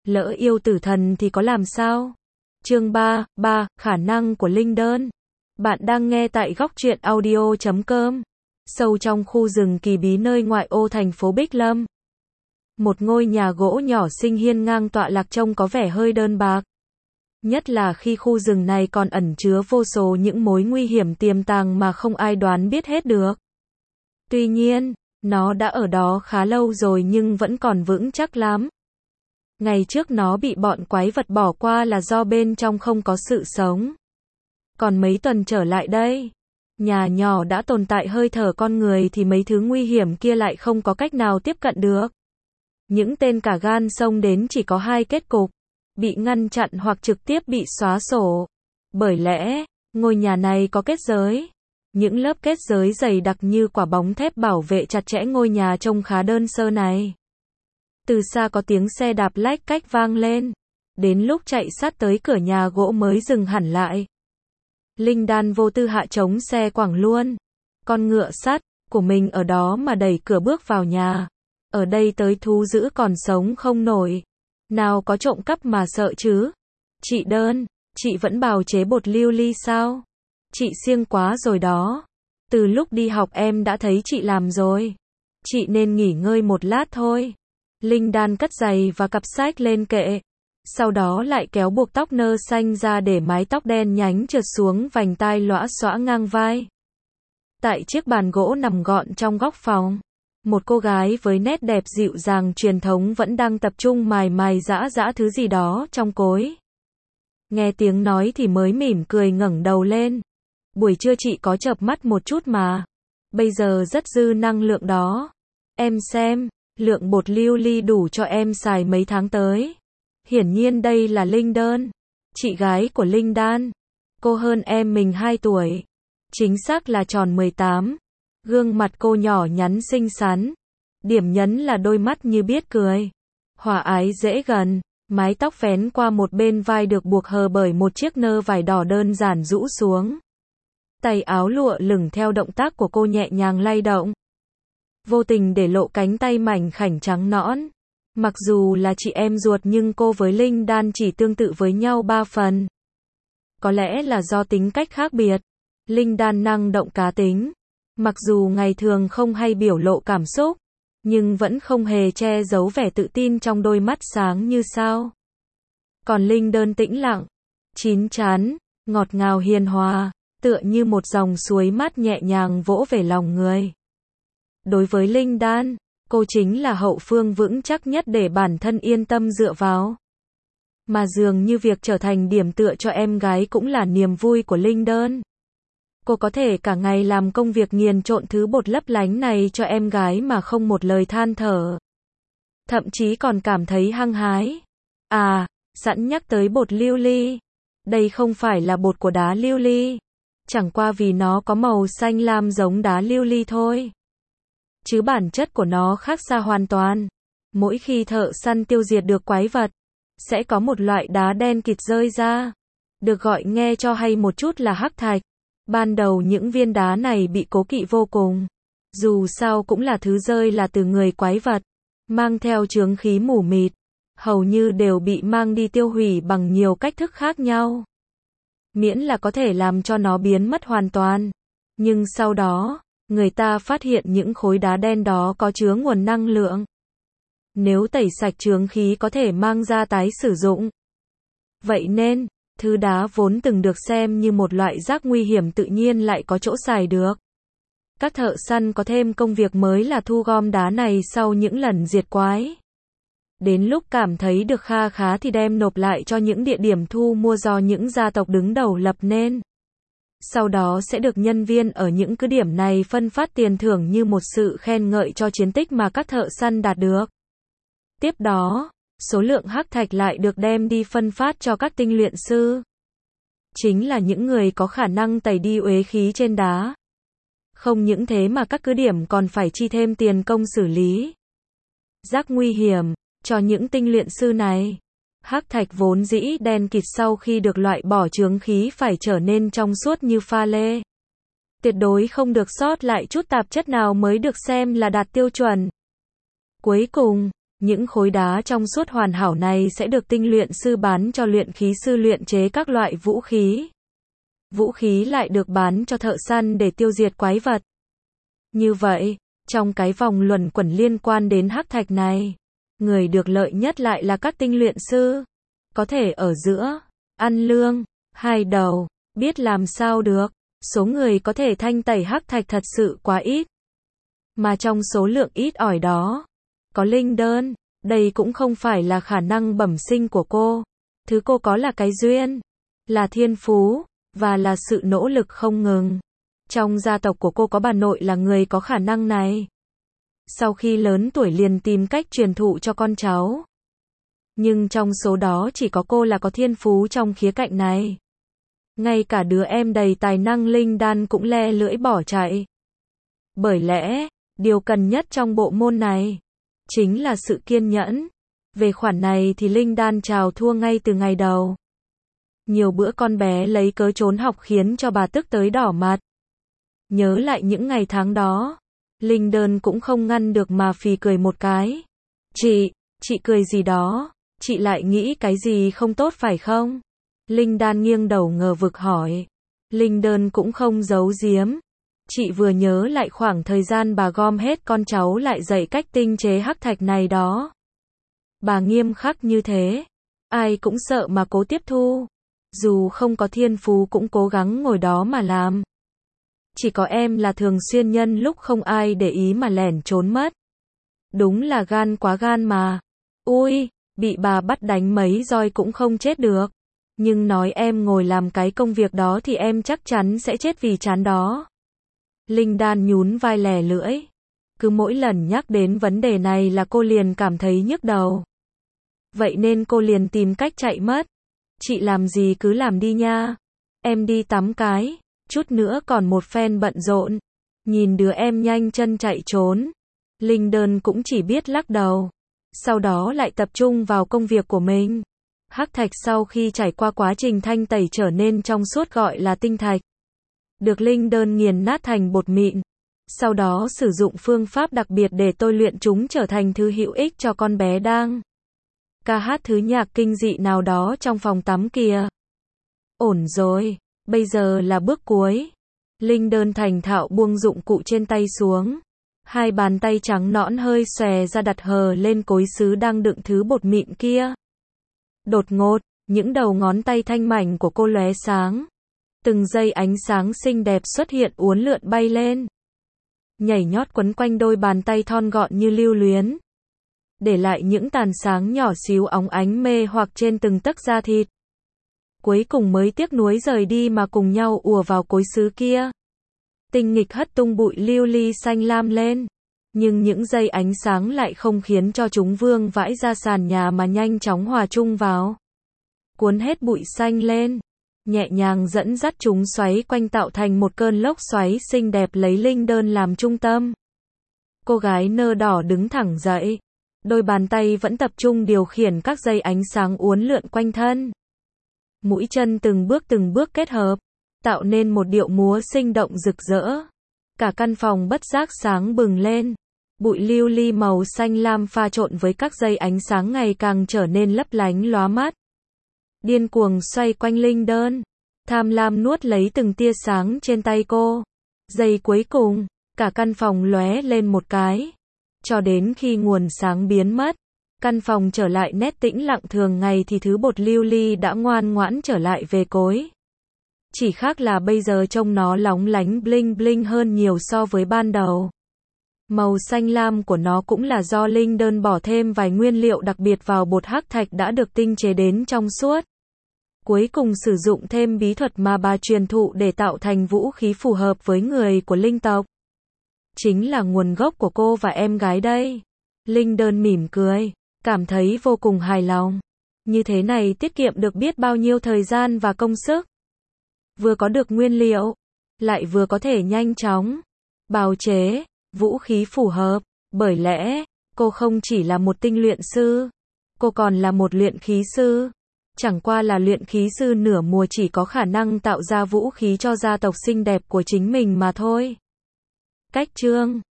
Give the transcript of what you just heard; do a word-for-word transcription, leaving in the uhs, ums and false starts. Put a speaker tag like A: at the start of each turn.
A: Lỡ yêu tử thần thì có làm sao? Chương ba, ba, khả năng của linh đơn. Bạn đang nghe tại góc truyện audio chấm com. Sâu trong khu rừng kỳ bí nơi ngoại ô thành phố Bích Lâm. Một ngôi nhà gỗ nhỏ xinh hiên ngang tọa lạc trông có vẻ hơi đơn bạc. Nhất là khi khu rừng này còn ẩn chứa vô số những mối nguy hiểm tiềm tàng mà không ai đoán biết hết được. Tuy nhiên, nó đã ở đó khá lâu rồi nhưng vẫn còn vững chắc lắm. Ngày trước nó bị bọn quái vật bỏ qua là do bên trong không có sự sống. Còn mấy tuần trở lại đây, nhà nhỏ đã tồn tại hơi thở con người thì mấy thứ nguy hiểm kia lại không có cách nào tiếp cận được. Những tên cả gan xông đến chỉ có hai kết cục, bị ngăn chặn hoặc trực tiếp bị xóa sổ. Bởi lẽ, ngôi nhà này có kết giới. Những lớp kết giới dày đặc như quả bóng thép bảo vệ chặt chẽ ngôi nhà trông khá đơn sơ này. Từ xa có tiếng xe đạp lách cách vang lên. Đến lúc chạy sát tới cửa nhà gỗ mới dừng hẳn lại. Linh đan vô tư hạ trống xe quẳng luôn. Con ngựa sắt của mình ở đó mà đẩy cửa bước vào nhà. Ở đây tới thú dữ còn sống không nổi. Nào có trộm cắp mà sợ chứ. Chị Đơn, chị vẫn bào chế bột lưu ly sao? Chị siêng quá rồi đó. Từ lúc đi học em đã thấy chị làm rồi. Chị nên nghỉ ngơi một lát thôi. Linh đan cất giày và cặp sách lên kệ. Sau đó lại kéo buộc tóc nơ xanh ra để mái tóc đen nhánh trượt xuống vành tai lõa xõa ngang vai. Tại chiếc bàn gỗ nằm gọn trong góc phòng, một cô gái với nét đẹp dịu dàng truyền thống vẫn đang tập trung mài mài giã giã thứ gì đó trong cối. Nghe tiếng nói thì mới mỉm cười ngẩng đầu lên. Buổi trưa chị có chợp mắt một chút mà. Bây giờ rất dư năng lượng đó. Em xem, lượng bột lưu ly đủ cho em xài mấy tháng tới. Hiển nhiên đây là Linh Đơn, chị gái của Linh Đan. Cô hơn em mình hai tuổi. Chính xác là tròn mười tám. Gương mặt cô nhỏ nhắn xinh xắn. Điểm nhấn là đôi mắt như biết cười. Hòa ái dễ gần. Mái tóc vén qua một bên vai được buộc hờ bởi một chiếc nơ vải đỏ đơn giản rũ xuống. Tay áo lụa lửng theo động tác của cô nhẹ nhàng lay động. Vô tình để lộ cánh tay mảnh khảnh trắng nõn. Mặc dù là chị em ruột nhưng cô với Linh Đan chỉ tương tự với nhau ba phần. Có lẽ là do tính cách khác biệt. Linh Đan năng động cá tính. Mặc dù ngày thường không hay biểu lộ cảm xúc, nhưng vẫn không hề che giấu vẻ tự tin trong đôi mắt sáng như sao. Còn Linh Đơn tĩnh lặng, chín chắn, ngọt ngào hiền hòa, tựa như một dòng suối mát nhẹ nhàng vỗ về lòng người. Đối với Linh Đan, cô chính là hậu phương vững chắc nhất để bản thân yên tâm dựa vào. Mà dường như việc trở thành điểm tựa cho em gái cũng là niềm vui của Linh Đơn. Cô có thể cả ngày làm công việc nghiền trộn thứ bột lấp lánh này cho em gái mà không một lời than thở. Thậm chí còn cảm thấy hăng hái. À, sẵn nhắc tới bột lưu ly. Đây không phải là bột của đá lưu ly. Chẳng qua vì nó có màu xanh lam giống đá lưu ly thôi. Chứ bản chất của nó khác xa hoàn toàn. Mỗi khi thợ săn tiêu diệt được quái vật, sẽ có một loại đá đen kịt rơi ra. Được gọi nghe cho hay một chút là hắc thạch. Ban đầu những viên đá này bị cố kỵ vô cùng. Dù sao cũng là thứ rơi là từ người quái vật. Mang theo chướng khí mù mịt. Hầu như đều bị mang đi tiêu hủy bằng nhiều cách thức khác nhau. Miễn là có thể làm cho nó biến mất hoàn toàn. Nhưng sau đó, người ta phát hiện những khối đá đen đó có chứa nguồn năng lượng. Nếu tẩy sạch chướng khí có thể mang ra tái sử dụng. Vậy nên, thứ đá vốn từng được xem như một loại rác nguy hiểm tự nhiên lại có chỗ xài được. Các thợ săn có thêm công việc mới là thu gom đá này sau những lần diệt quái. Đến lúc cảm thấy được kha khá thì đem nộp lại cho những địa điểm thu mua do những gia tộc đứng đầu lập nên. Sau đó sẽ được nhân viên ở những cứ điểm này phân phát tiền thưởng như một sự khen ngợi cho chiến tích mà các thợ săn đạt được. Tiếp đó, số lượng hắc thạch lại được đem đi phân phát cho các tinh luyện sư. Chính là những người có khả năng tẩy đi uế khí trên đá. Không những thế mà các cứ điểm còn phải chi thêm tiền công xử lý rác nguy hiểm cho những tinh luyện sư này. Hắc thạch vốn dĩ đen kịt sau khi được loại bỏ chướng khí phải trở nên trong suốt như pha lê. Tuyệt đối không được sót lại chút tạp chất nào mới được xem là đạt tiêu chuẩn. Cuối cùng, Những khối đá trong suốt hoàn hảo này sẽ được tinh luyện sư bán cho luyện khí sư luyện chế các loại vũ khí. Vũ khí lại được bán cho thợ săn để tiêu diệt quái vật. Như vậy, trong cái vòng luẩn quẩn liên quan đến hắc thạch này, người được lợi nhất lại là các tinh luyện sư. Có thể ở giữa, ăn lương, hai đầu, biết làm sao được, số người có thể thanh tẩy hắc thạch thật sự quá ít. Mà trong số lượng ít ỏi đó, có linh đơn, đây cũng không phải là khả năng bẩm sinh của cô. Thứ cô có là cái duyên, là thiên phú, và là sự nỗ lực không ngừng. Trong gia tộc của cô có bà nội là người có khả năng này. Sau khi lớn tuổi liền tìm cách truyền thụ cho con cháu. Nhưng trong số đó chỉ có cô là có thiên phú trong khía cạnh này. Ngay cả đứa em đầy tài năng linh đan cũng le lưỡi bỏ chạy. Bởi lẽ, điều cần nhất trong bộ môn này chính là sự kiên nhẫn. Về khoản này thì linh đan chào thua ngay từ ngày đầu. Nhiều bữa con bé lấy cớ trốn học khiến cho bà tức tới đỏ mặt. Nhớ lại những ngày tháng đó, linh đơn cũng không ngăn được mà phì cười một cái. Chị, chị cười gì đó, chị lại nghĩ cái gì không tốt phải không? Linh đan nghiêng đầu ngờ vực hỏi. Linh đơn cũng không giấu giếm. Chị vừa nhớ lại khoảng thời gian bà gom hết con cháu lại dạy cách tinh chế hắc thạch này đó. Bà nghiêm khắc như thế, ai cũng sợ mà cố tiếp thu. Dù không có thiên phú cũng cố gắng ngồi đó mà làm. Chỉ có em là thường xuyên nhân lúc không ai để ý mà lẻn trốn mất. Đúng là gan quá gan mà. Ui, bị bà bắt đánh mấy roi cũng không chết được. Nhưng nói em ngồi làm cái công việc đó thì em chắc chắn sẽ chết vì chán đó. Linh đan nhún vai lè lưỡi. Cứ mỗi lần nhắc đến vấn đề này là cô liền cảm thấy nhức đầu. Vậy nên cô liền tìm cách chạy mất. Chị làm gì cứ làm đi nha. Em đi tắm cái, chút nữa còn một phen bận rộn. Nhìn đứa em nhanh chân chạy trốn. Linh đơn cũng chỉ biết lắc đầu. Sau đó lại tập trung vào công việc của mình. Hắc thạch sau khi trải qua quá trình thanh tẩy trở nên trong suốt gọi là tinh thạch. Được linh đơn nghiền nát thành bột mịn. Sau đó sử dụng phương pháp đặc biệt để tôi luyện chúng trở thành thứ hữu ích cho con bé đang ca hát thứ nhạc kinh dị nào đó trong phòng tắm kìa. Ổn rồi, bây giờ là bước cuối. Linh đơn thành thạo buông dụng cụ trên tay xuống. Hai bàn tay trắng nõn hơi xòe ra đặt hờ lên cối sứ đang đựng thứ bột mịn kia. Đột ngột, những đầu ngón tay thanh mảnh của cô lóe sáng. Từng giây ánh sáng xinh đẹp xuất hiện uốn lượn bay lên. Nhảy nhót quấn quanh đôi bàn tay thon gọn như lưu luyến. Để lại những tàn sáng nhỏ xíu óng ánh mê hoặc trên từng tấc da thịt. Cuối cùng mới tiếc nuối rời đi mà cùng nhau ùa vào cối sứ kia. Tinh nghịch hất tung bụi lưu ly xanh lam lên. Nhưng những dây ánh sáng lại không khiến cho chúng vương vãi ra sàn nhà mà nhanh chóng hòa chung vào. Cuốn hết bụi xanh lên. Nhẹ nhàng dẫn dắt chúng xoáy quanh tạo thành một cơn lốc xoáy xinh đẹp lấy linh đơn làm trung tâm. Cô gái nơ đỏ đứng thẳng dậy. Đôi bàn tay vẫn tập trung điều khiển các dây ánh sáng uốn lượn quanh thân. Mũi chân từng bước từng bước kết hợp, tạo nên một điệu múa sinh động rực rỡ. Cả căn phòng bất giác sáng bừng lên. Bụi lưu ly màu xanh lam pha trộn với các dây ánh sáng ngày càng trở nên lấp lánh lóa mắt. Điên cuồng xoay quanh linh đơn. Tham lam nuốt lấy từng tia sáng trên tay cô. Giây cuối cùng, cả căn phòng lóe lên một cái. Cho đến khi nguồn sáng biến mất, căn phòng trở lại nét tĩnh lặng thường ngày thì thứ bột lưu ly đã ngoan ngoãn trở lại về cối. Chỉ khác là bây giờ trông nó lóng lánh bling bling hơn nhiều so với ban đầu. Màu xanh lam của nó cũng là do linh đơn bỏ thêm vài nguyên liệu đặc biệt vào bột hắc thạch đã được tinh chế đến trong suốt. Cuối cùng sử dụng thêm bí thuật mà bà truyền thụ để tạo thành vũ khí phù hợp với người của linh tộc. Chính là nguồn gốc của cô và em gái đây. Linh đơn mỉm cười, cảm thấy vô cùng hài lòng. Như thế này tiết kiệm được biết bao nhiêu thời gian và công sức. Vừa có được nguyên liệu, lại vừa có thể nhanh chóng bào chế vũ khí phù hợp. Bởi lẽ, cô không chỉ là một tinh luyện sư, cô còn là một luyện khí sư. Chẳng qua là luyện khí sư nửa mùa chỉ có khả năng tạo ra vũ khí cho gia tộc xinh đẹp của chính mình mà thôi. Cách chương